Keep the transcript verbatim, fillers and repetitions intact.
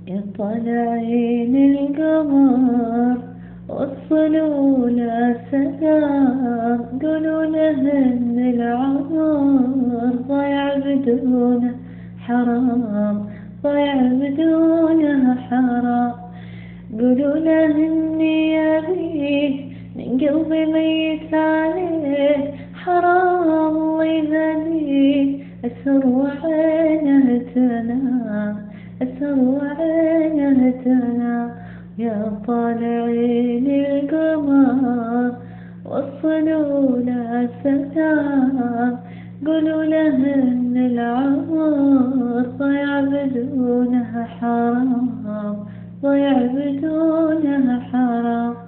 يا طالعين القمر وصلوا له سلام، قولوا له ان العمر ضيع بدونه حرام، ضيع بدونه حرام. قولوا له اني ابيه من قلبي ميت عليه، حرام الله يهديه اسر وعينه تنام، اسر وعينه تنام. يا طالعين القمر وصلوا له سلام، قولوا له ان العمر ضيع بدونه حرام، ضيع بدونه حرام.